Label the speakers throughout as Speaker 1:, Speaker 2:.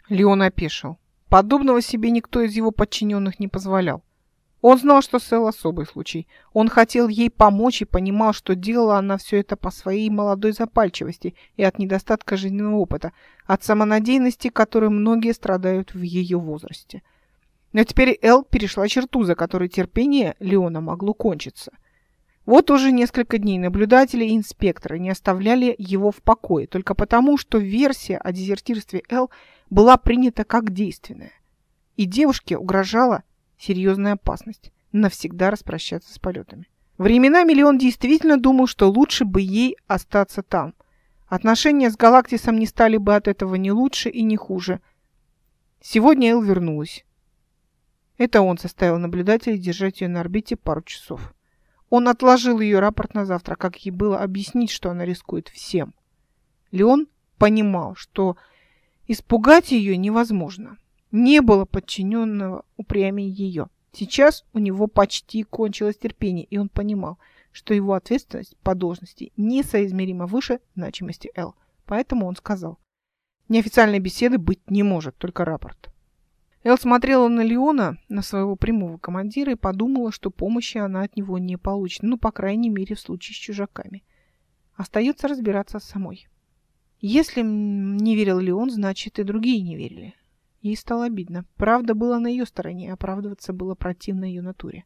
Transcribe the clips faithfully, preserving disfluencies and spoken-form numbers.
Speaker 1: Леон опешил. Подобного себе никто из его подчиненных не позволял. Он знал, что Сэл особый случай. Он хотел ей помочь и понимал, что делала она все это по своей молодой запальчивости и от недостатка жизненного опыта, от самонадеянности, которой многие страдают в ее возрасте. Но теперь Эл перешла черту, за которой терпение Леона могло кончиться. Вот уже несколько дней наблюдатели и инспекторы не оставляли его в покое, только потому, что версия о дезертирстве Эл была принята как действенная. И девушке угрожала серьезная опасность навсегда распрощаться с полетами. Временами Леон действительно думал, что лучше бы ей остаться там. Отношения с Галактисом не стали бы от этого ни лучше и ни хуже. Сегодня Эл вернулась. Это он заставил наблюдателей держать ее на орбите пару часов. Он отложил ее рапорт на завтра, как ей было объяснить, что она рискует всем. Леон понимал, что испугать ее невозможно. Не было подчиненного упрямее ее. Сейчас у него почти кончилось терпение, и он понимал, что его ответственность по должности несоизмеримо выше значимости Эл. Поэтому он сказал: неофициальной беседы быть не может, только рапорт. Эл смотрела на Леона, на своего прямого командира, и подумала, что помощи она от него не получит, ну, по крайней мере, в случае с чужаками. Остается разбираться самой. Если не верил Леон, значит, и другие не верили. Ей стало обидно. Правда была на ее стороне, оправдываться было противно ее натуре.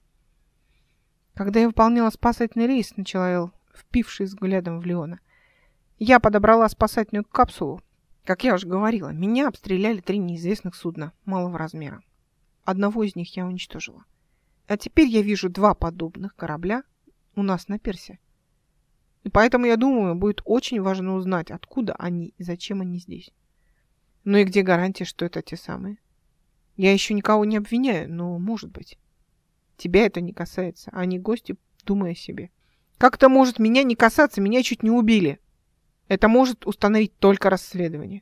Speaker 1: Когда я выполняла спасательный рейс, начала Эл, впившись взглядом в Леона, я подобрала спасательную капсулу. Как я уже говорила, меня обстреляли три неизвестных судна малого размера. Одного из них я уничтожила. А теперь я вижу два подобных корабля у нас на пирсе. И поэтому, я думаю, будет очень важно узнать, откуда они и зачем они здесь. Ну и где гарантия, что это те самые? Я еще никого не обвиняю, но может быть. Тебя это не касается, а они гости, думая о себе. Как это может меня не касаться? Меня чуть не убили. Это может установить только расследование.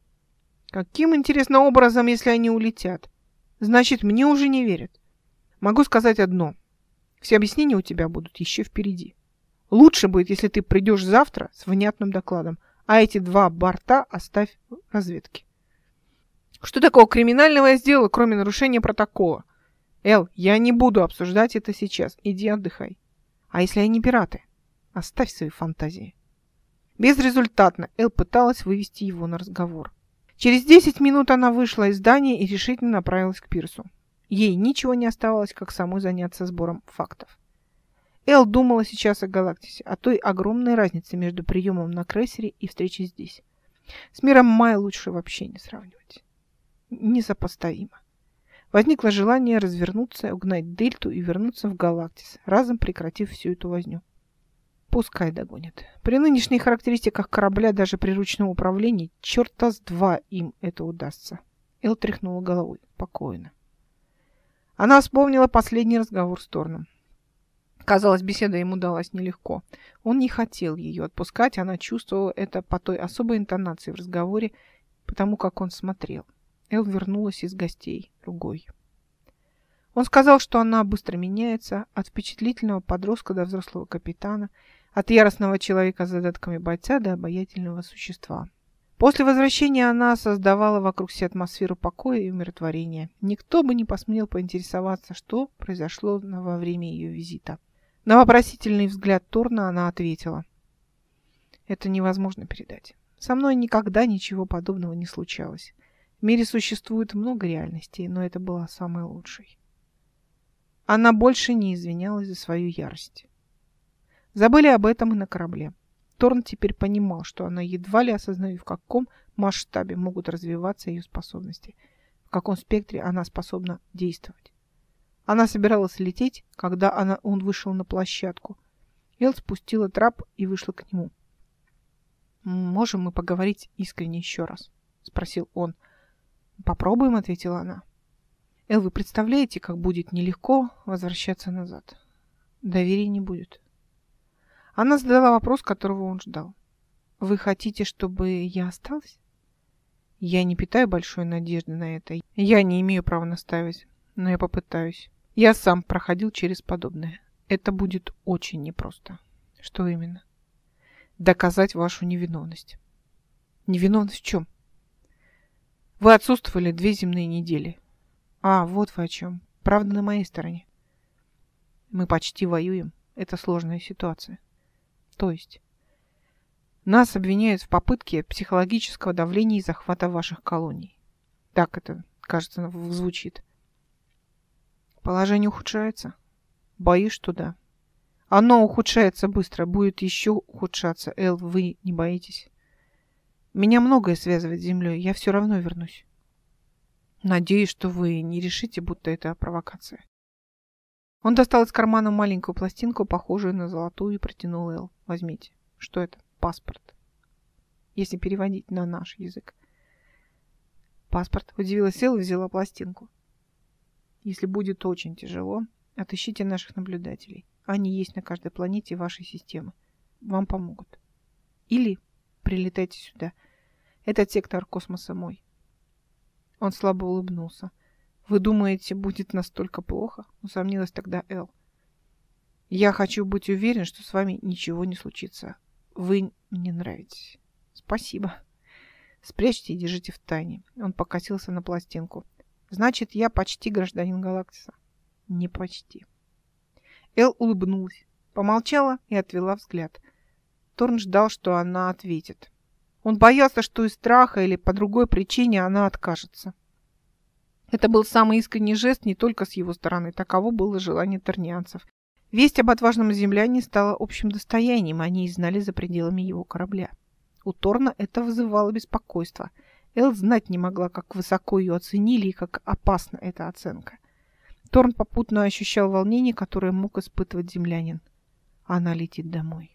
Speaker 1: Каким, интересным образом, если они улетят? Значит, мне уже не верят. Могу сказать одно. Все объяснения у тебя будут еще впереди. Лучше будет, если ты придешь завтра с внятным докладом, а эти два борта оставь в разведке. Что такого криминального я сделала, кроме нарушения протокола? Эл, я не буду обсуждать это сейчас. Иди отдыхай. А если они пираты? Оставь свои фантазии. Безрезультатно Эл пыталась вывести его на разговор. Через десять минут она вышла из здания и решительно направилась к пирсу. Ей ничего не оставалось, как самой заняться сбором фактов. Эл думала сейчас о Галактисе, о той огромной разнице между приемом на крейсере и встречей здесь. С миром Майя лучше вообще не сравнивать. Несопоставимо. Возникло желание развернуться, угнать Дельту и вернуться в Галактис, разом прекратив всю эту возню. Пускай догонят. При нынешних характеристиках корабля, даже при ручном управлении, черта с два им это удастся. Эл тряхнула головой. Спокойно. Она вспомнила последний разговор с Торном. Казалось, беседа ему далась нелегко. Он не хотел ее отпускать, она чувствовала это по той особой интонации в разговоре, потому как он смотрел. Эл вернулась из гостей, другой. Он сказал, что она быстро меняется, от впечатлительного подростка до взрослого капитана, от яростного человека с задатками бойца до обаятельного существа. После возвращения она создавала вокруг себя атмосферу покоя и умиротворения. Никто бы не посмел поинтересоваться, что произошло во время ее визита. На вопросительный взгляд Торна она ответила: «Это невозможно передать. Со мной никогда ничего подобного не случалось. В мире существует много реальностей, но это была самой лучшей». Она больше не извинялась за свою ярость. Забыли об этом и на корабле. Торн теперь понимал, что она едва ли осознает, в каком масштабе могут развиваться ее способности, в каком спектре она способна действовать. Она собиралась лететь, когда она, он вышел на площадку. Эл спустила трап и вышла к нему. «Можем мы поговорить искренне еще раз?» — спросил он. «Попробуем», — ответила она. «Эл, вы представляете, как будет нелегко возвращаться назад? Доверия не будет». Она задала вопрос, которого он ждал. «Вы хотите, чтобы я осталась?» «Я не питаю большой надежды на это. Я не имею права настаивать, но я попытаюсь. Я сам проходил через подобное. Это будет очень непросто». «Что именно?» «Доказать вашу невиновность». «Невиновность в чем?» Вы отсутствовали две земные недели. А, вот вы о чем. Правда на моей стороне. Мы почти воюем. Это сложная ситуация. То есть... Нас обвиняют в попытке психологического давления и захвата ваших колоний. Так это, кажется, звучит. Положение ухудшается? Боюсь, что да. Оно ухудшается быстро, будет еще ухудшаться. Эл, вы не боитесь? Меня многое связывает с землей, я все равно вернусь. Надеюсь, что вы не решите, будто это провокация. Он достал из кармана маленькую пластинку, похожую на золотую, и протянул Эл. Возьмите. Что это? Паспорт. Если переводить на наш язык. Паспорт. Удивилась Эл и взяла пластинку. Если будет очень тяжело, отыщите наших наблюдателей. Они есть на каждой планете вашей системы. Вам помогут. Или прилетайте сюда. Этот сектор космоса мой. Он слабо улыбнулся. Вы думаете, будет настолько плохо? Усомнилась тогда Эл. Я хочу быть уверен, что с вами ничего не случится. Вы мне нравитесь. Спасибо. Спрячьте и держите в тайне. Он покосился на пластинку. Значит, я почти гражданин Галактиса. Не почти. Эл улыбнулась, помолчала и отвела взгляд. Торн ждал, что она ответит. Он боялся, что из страха или по другой причине она откажется. Это был самый искренний жест не только с его стороны, таково было желание торнианцев. Весть об отважном земляне стала общим достоянием, они и знали за пределами его корабля. У Торна это вызывало беспокойство. Эл знать не могла, как высоко ее оценили и как опасна эта оценка. Торн попутно ощущал волнение, которое мог испытывать землянин. Она летит домой.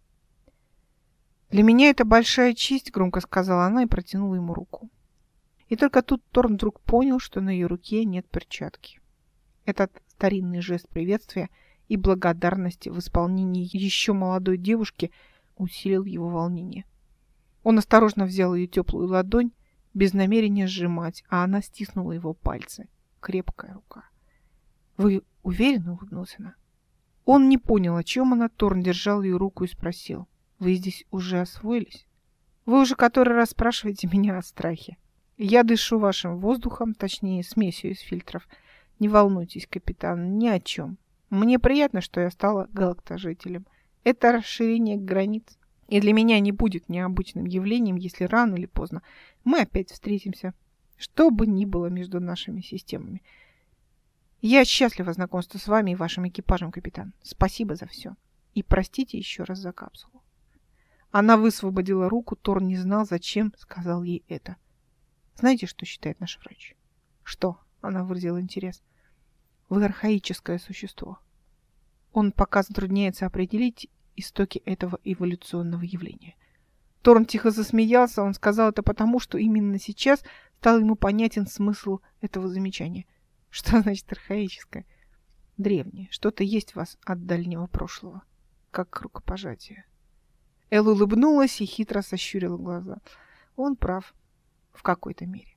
Speaker 1: «Для меня это большая честь», — громко сказала она и протянула ему руку. И только тут Торн вдруг понял, что на ее руке нет перчатки. Этот старинный жест приветствия и благодарности в исполнении еще молодой девушки усилил его волнение. Он осторожно взял ее теплую ладонь, без намерения сжимать, а она стиснула его пальцы. Крепкая рука. «Вы уверены?» — улыбнулась она. Он не понял, о чем она. Торн держал ее руку и спросил. «Вы здесь уже освоились? Вы уже который раз спрашиваете меня о страхе. Я дышу вашим воздухом, точнее, смесью из фильтров. Не волнуйтесь, капитан, ни о чем. Мне приятно, что я стала галактожителем. Это расширение границ. И для меня не будет необычным явлением, если рано или поздно мы опять встретимся, что бы ни было между нашими системами. Я счастлива знакомству с вами и вашим экипажем, капитан. Спасибо за все. И простите еще раз за капсулу». Она высвободила руку, Торн не знал, зачем сказал ей это. «Знаете, что считает наш врач?» «Что?» — она выразила интерес. «Вы архаическое существо. Он пока затрудняется определить истоки этого эволюционного явления». Торн тихо засмеялся. Он сказал это потому, что именно сейчас стал ему понятен смысл этого замечания. Что значит архаическое? Древнее. Что-то есть в вас от дальнего прошлого. Как рукопожатие. Эл улыбнулась и хитро сощурила глаза. Он прав в какой-то мере.